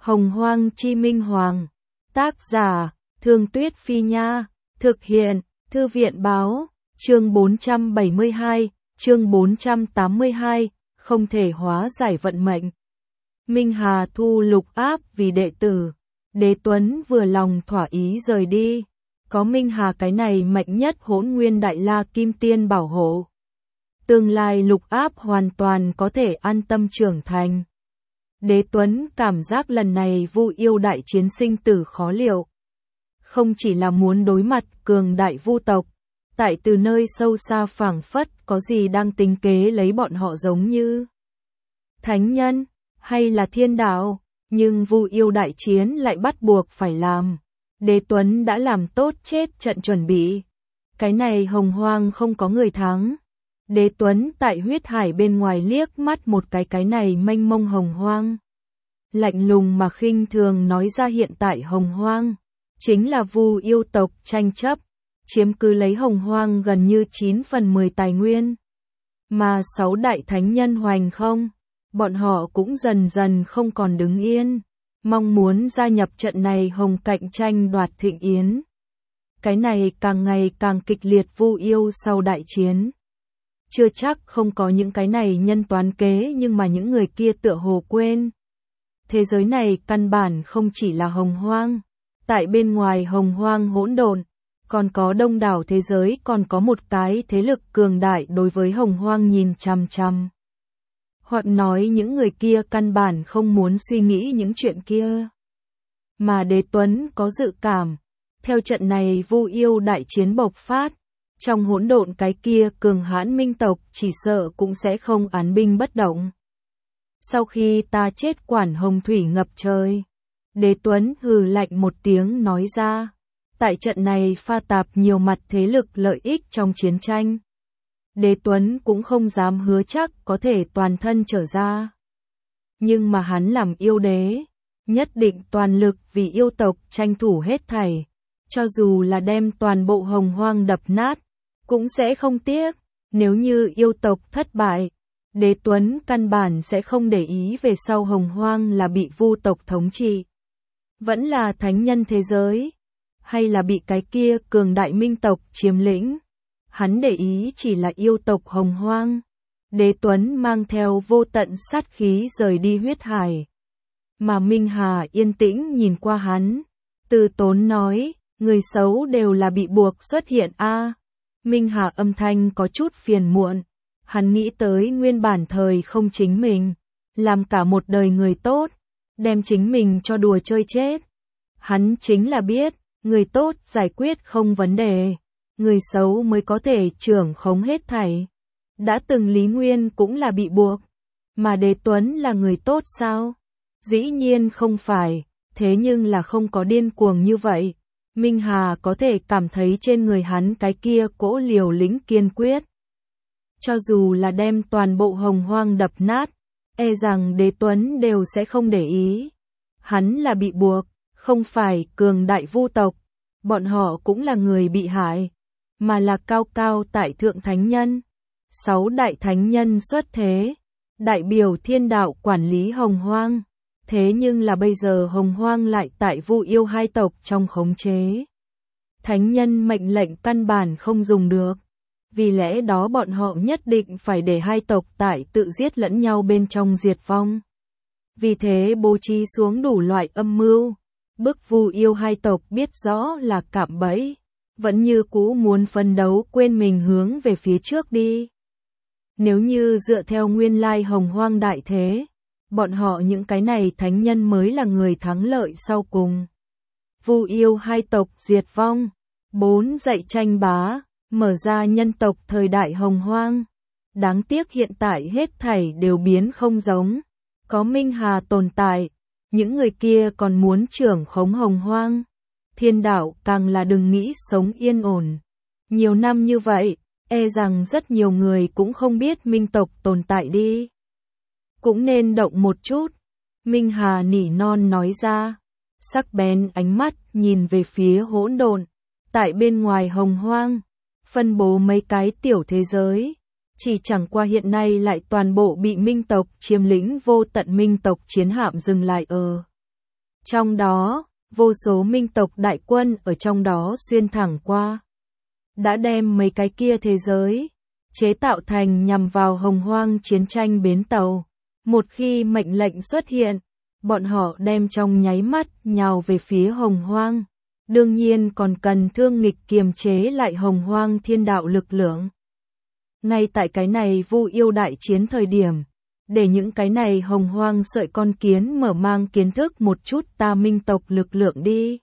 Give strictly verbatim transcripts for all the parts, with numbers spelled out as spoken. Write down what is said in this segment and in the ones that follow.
Hồng Hoang Chi Minh Hoàng. Tác giả, Thương Tuyết Phi Nha. Thực hiện, Thư viện Báo. Chương bốn trăm bảy mươi hai, chương bốn trăm tám mươi hai, không thể hóa giải vận mệnh. Minh Hà thu lục áp vì đệ tử. Đế Tuấn vừa lòng thỏa ý rời đi. Có Minh Hà cái này mạnh nhất Hỗn Nguyên Đại La Kim Tiên bảo hộ. Tương lai lục áp hoàn toàn có thể an tâm trưởng thành. Đế Tuấn cảm giác lần này Vu Yêu đại chiến sinh tử khó liệu. Không chỉ là muốn đối mặt cường đại vu tộc, tại từ nơi sâu xa phảng phất có gì đang tính kế lấy bọn họ giống như thánh nhân hay là thiên đạo, nhưng Vu Yêu đại chiến lại bắt buộc phải làm. Đế Tuấn đã làm tốt chết trận chuẩn bị. Cái này Hồng Hoang không có người thắng. Đế Tuấn tại huyết hải bên ngoài liếc mắt một cái cái này mênh mông Hồng Hoang. Lạnh lùng mà khinh thường nói ra hiện tại Hồng Hoang chính là Vu Yêu tộc tranh chấp, chiếm cứ lấy Hồng Hoang gần như chín phần mười tài nguyên. Mà sáu đại thánh nhân hoành không, bọn họ cũng dần dần không còn đứng yên, mong muốn gia nhập trận này hồng cạnh tranh đoạt thịnh yến. Cái này càng ngày càng kịch liệt Vu Yêu sau đại chiến. Chưa chắc không có những cái này nhân toán kế, nhưng mà những người kia tựa hồ quên. Thế giới này căn bản không chỉ là Hồng Hoang. Tại bên ngoài Hồng Hoang hỗn độn, còn có đông đảo thế giới, còn có một cái thế lực cường đại đối với Hồng Hoang nhìn chằm chằm. Hoặc nói những người kia căn bản không muốn suy nghĩ những chuyện kia. Mà Đế Tuấn có dự cảm, theo trận này Vu Yêu đại chiến bộc phát, trong hỗn độn cái kia cường hãn minh tộc chỉ sợ cũng sẽ không án binh bất động. Sau khi ta chết quản hồng thủy ngập trời, Đế Tuấn hừ lạnh một tiếng nói ra, tại trận này pha tạp nhiều mặt thế lực lợi ích trong chiến tranh. Đế Tuấn cũng không dám hứa chắc có thể toàn thân trở ra. Nhưng mà hắn làm yêu đế, nhất định toàn lực vì yêu tộc tranh thủ hết thảy. Cho dù là đem toàn bộ Hồng Hoang đập nát, cũng sẽ không tiếc. Nếu như yêu tộc thất bại, Đế Tuấn căn bản sẽ không để ý về sau Hồng Hoang là bị vu tộc thống trị, vẫn là thánh nhân thế giới, hay là bị cái kia cường đại minh tộc chiếm lĩnh. Hắn để ý chỉ là yêu tộc Hồng Hoang. Đế Tuấn mang theo vô tận sát khí rời đi huyết hải. Mà Minh Hà yên tĩnh nhìn qua hắn, từ tốn nói, người xấu đều là bị buộc xuất hiện a. À. Minh Hà âm thanh có chút phiền muộn. Hắn nghĩ tới nguyên bản thời không chính mình, làm cả một đời người tốt, đem chính mình cho đùa chơi chết. Hắn chính là biết, người tốt giải quyết không vấn đề, người xấu mới có thể trưởng khống hết thảy. Đã từng Lý Nguyên cũng là bị buộc, mà Đế Tuấn là người tốt sao? Dĩ nhiên không phải, thế nhưng là không có điên cuồng như vậy. Minh Hà có thể cảm thấy trên người hắn cái kia cỗ liều lĩnh kiên quyết. Cho dù là đem toàn bộ Hồng Hoang đập nát, e rằng Đế Tuấn đều sẽ không để ý. Hắn là bị buộc, không phải cường đại vu tộc, bọn họ cũng là người bị hại, mà là cao cao tại thượng thánh nhân. Sáu đại thánh nhân xuất thế, đại biểu thiên đạo quản lý Hồng Hoang. Thế nhưng là bây giờ Hồng Hoang lại tại Vu Yêu hai tộc trong khống chế. Thánh nhân mệnh lệnh căn bản không dùng được. Vì lẽ đó bọn họ nhất định phải để hai tộc tại tự giết lẫn nhau bên trong diệt vong. Vì thế bố trí xuống đủ loại âm mưu, bức Vu Yêu hai tộc biết rõ là cạm bẫy, vẫn như cũ muốn phấn đấu quên mình hướng về phía trước đi. Nếu như dựa theo nguyên lai Hồng Hoang đại thế, bọn họ những cái này thánh nhân mới là người thắng lợi sau cùng. Vu Yêu hai tộc diệt vong, bốn dạy tranh bá, mở ra nhân tộc thời đại Hồng Hoang. Đáng tiếc hiện tại hết thảy đều biến không giống. Có Minh Hà tồn tại, những người kia còn muốn trưởng khống Hồng Hoang. Thiên đạo càng là đừng nghĩ sống yên ổn. Nhiều năm như vậy, e rằng rất nhiều người cũng không biết minh tộc tồn tại đi. Cũng nên động một chút. Minh Hà nỉ non nói ra, sắc bén ánh mắt nhìn về phía hỗn độn. Tại bên ngoài Hồng Hoang, phân bố mấy cái tiểu thế giới, chỉ chẳng qua hiện nay lại toàn bộ bị minh tộc chiếm lĩnh, vô tận minh tộc chiến hạm dừng lại ở Trong đó, vô số minh tộc đại quân ở trong đó xuyên thẳng qua. Đã đem mấy cái kia thế giới chế tạo thành nhằm vào hồng hoang chiến tranh bến tàu. Một khi mệnh lệnh xuất hiện, bọn họ đem trong nháy mắt nhào về phía hồng hoang. Đương nhiên còn cần thương nghịch kiềm chế lại hồng hoang thiên đạo lực lượng. Ngay tại cái này Vu Yêu đại chiến thời điểm, để những cái này hồng hoang sợi con kiến mở mang kiến thức một chút ta minh tộc lực lượng đi.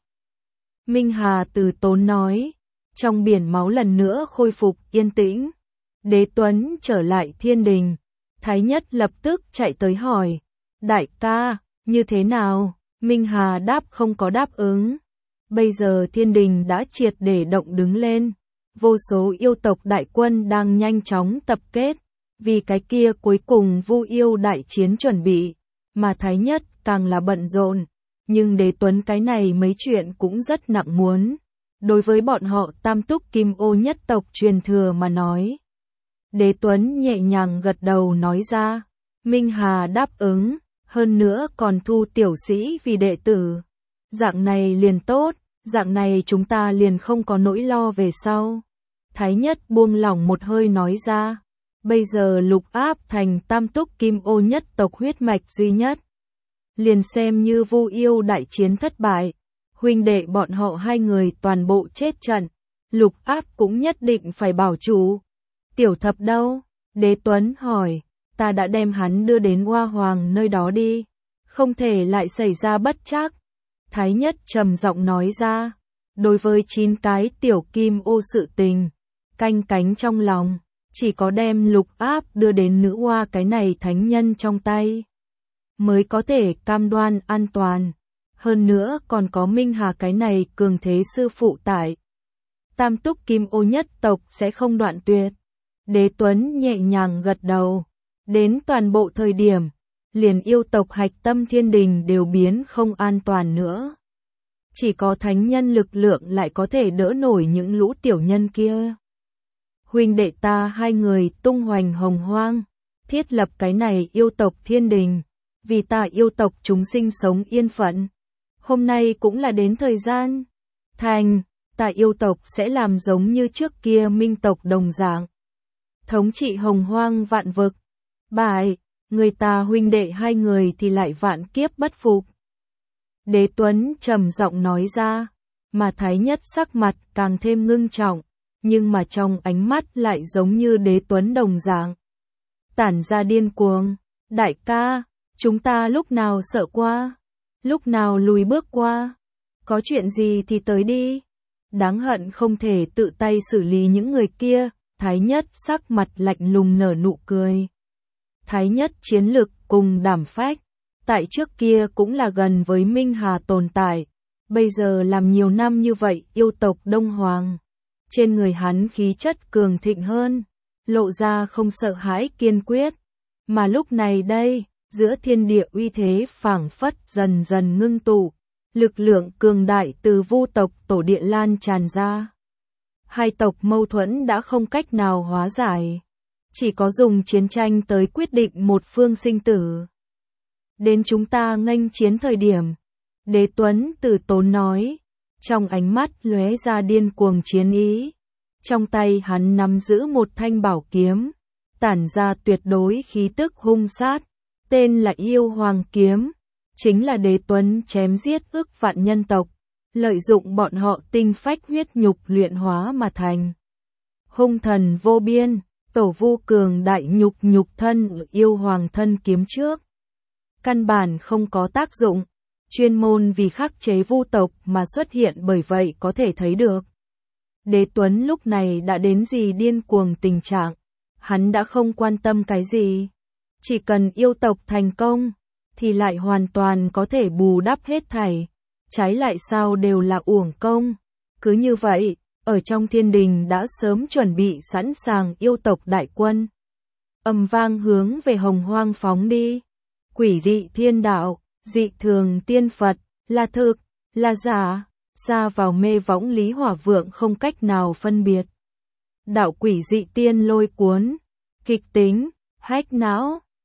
Minh Hà từ tốn nói, trong biển máu lần nữa khôi phục yên tĩnh. Đế Tuấn trở lại thiên đình, Thái Nhất lập tức chạy tới hỏi, đại ca, như thế nào? Minh Hà đáp không có đáp ứng. Bây giờ thiên đình đã triệt để động đứng lên, vô số yêu tộc đại quân đang nhanh chóng tập kết, vì cái kia cuối cùng Vu Yêu đại chiến chuẩn bị, mà Thái Nhất càng là bận rộn, nhưng Đế Tuấn cái này mấy chuyện cũng rất nặng muốn. Đối với bọn họ tam túc kim ô nhất tộc truyền thừa mà nói. Đế Tuấn nhẹ nhàng gật đầu nói ra, Minh Hà đáp ứng, hơn nữa còn thu tiểu sĩ vì đệ tử. Dạng này liền tốt, dạng này chúng ta liền không có nỗi lo về sau. Thái Nhất buông lỏng một hơi nói ra, bây giờ Lục Áp thành tam túc kim ô nhất tộc huyết mạch duy nhất. Liền xem như Vu Yêu đại chiến thất bại, huynh đệ bọn họ hai người toàn bộ chết trận, Lục Áp cũng nhất định phải bảo chủ. Tiểu Thập đâu? Đế Tuấn hỏi, ta đã đem hắn đưa đến Hoa Hoàng nơi đó đi, không thể lại xảy ra bất trắc. Thái Nhất trầm giọng nói ra, đối với chín cái tiểu kim ô sự tình, canh cánh trong lòng, chỉ có đem Lục Áp đưa đến nữ hoa cái này thánh nhân trong tay, mới có thể cam đoan an toàn. Hơn nữa còn có Minh Hà cái này cường thế sư phụ tại. Tam túc kim ô nhất tộc sẽ không đoạn tuyệt. Đế Tuấn nhẹ nhàng gật đầu. Đến toàn bộ thời điểm, liền yêu tộc hạch tâm thiên đình đều biến không an toàn nữa. Chỉ có thánh nhân lực lượng lại có thể đỡ nổi những lũ tiểu nhân kia. Huynh đệ ta hai người tung hoành hồng hoang, thiết lập cái này yêu tộc thiên đình, vì ta yêu tộc chúng sinh sống yên phận. Hôm nay cũng là đến thời gian thành, ta yêu tộc sẽ làm giống như trước kia minh tộc đồng dạng. Thống trị hồng hoang vạn vực. Bại, người ta huynh đệ hai người thì lại vạn kiếp bất phục. Đế Tuấn trầm giọng nói ra, mà Thái Nhất sắc mặt càng thêm ngưng trọng, nhưng mà trong ánh mắt lại giống như Đế Tuấn đồng dạng. Tản ra điên cuồng, đại ca, chúng ta lúc nào sợ qua? Lúc nào lùi bước qua, có chuyện gì thì tới đi. Đáng hận không thể tự tay xử lý những người kia. Thái Nhất sắc mặt lạnh lùng nở nụ cười. Thái Nhất chiến lực cùng đảm phách, tại trước kia cũng là gần với Minh Hà tồn tại. Bây giờ làm nhiều năm như vậy yêu tộc Đông Hoàng, trên người hắn khí chất cường thịnh hơn, lộ ra không sợ hãi kiên quyết. Mà lúc này đây, giữa thiên địa uy thế phảng phất dần dần ngưng tụ, lực lượng cường đại từ Vu tộc tổ địa lan tràn ra. Hai tộc mâu thuẫn đã không cách nào hóa giải, chỉ có dùng chiến tranh tới quyết định một phương sinh tử. Đến chúng ta nghênh chiến thời điểm, Đế Tuấn từ tốn nói, trong ánh mắt lóe ra điên cuồng chiến ý. Trong tay hắn nắm giữ một thanh bảo kiếm, tản ra tuyệt đối khí tức hung sát. Tên là Yêu Hoàng Kiếm, chính là Đế Tuấn chém giết ức vạn nhân tộc, lợi dụng bọn họ tinh phách huyết nhục luyện hóa mà thành. Hung thần vô biên, tổ Vu cường đại nhục nhục thân ở Yêu Hoàng thân kiếm trước. Căn bản không có tác dụng, chuyên môn vì khắc chế Vu tộc mà xuất hiện, bởi vậy có thể thấy được. Đế Tuấn lúc này đã đến gì điên cuồng tình trạng, hắn đã không quan tâm cái gì. Chỉ cần yêu tộc thành công, thì lại hoàn toàn có thể bù đắp hết thảy. Trái lại sao đều là uổng công. Cứ như vậy, ở trong thiên đình đã sớm chuẩn bị sẵn sàng yêu tộc đại quân. Ầm vang hướng về hồng hoang phóng đi. Quỷ dị thiên đạo, dị thường tiên Phật, là thực, là giả, xa vào mê võng Lý Hỏa Vượng không cách nào phân biệt. Đạo quỷ dị tiên lôi cuốn, kịch tính, hách não.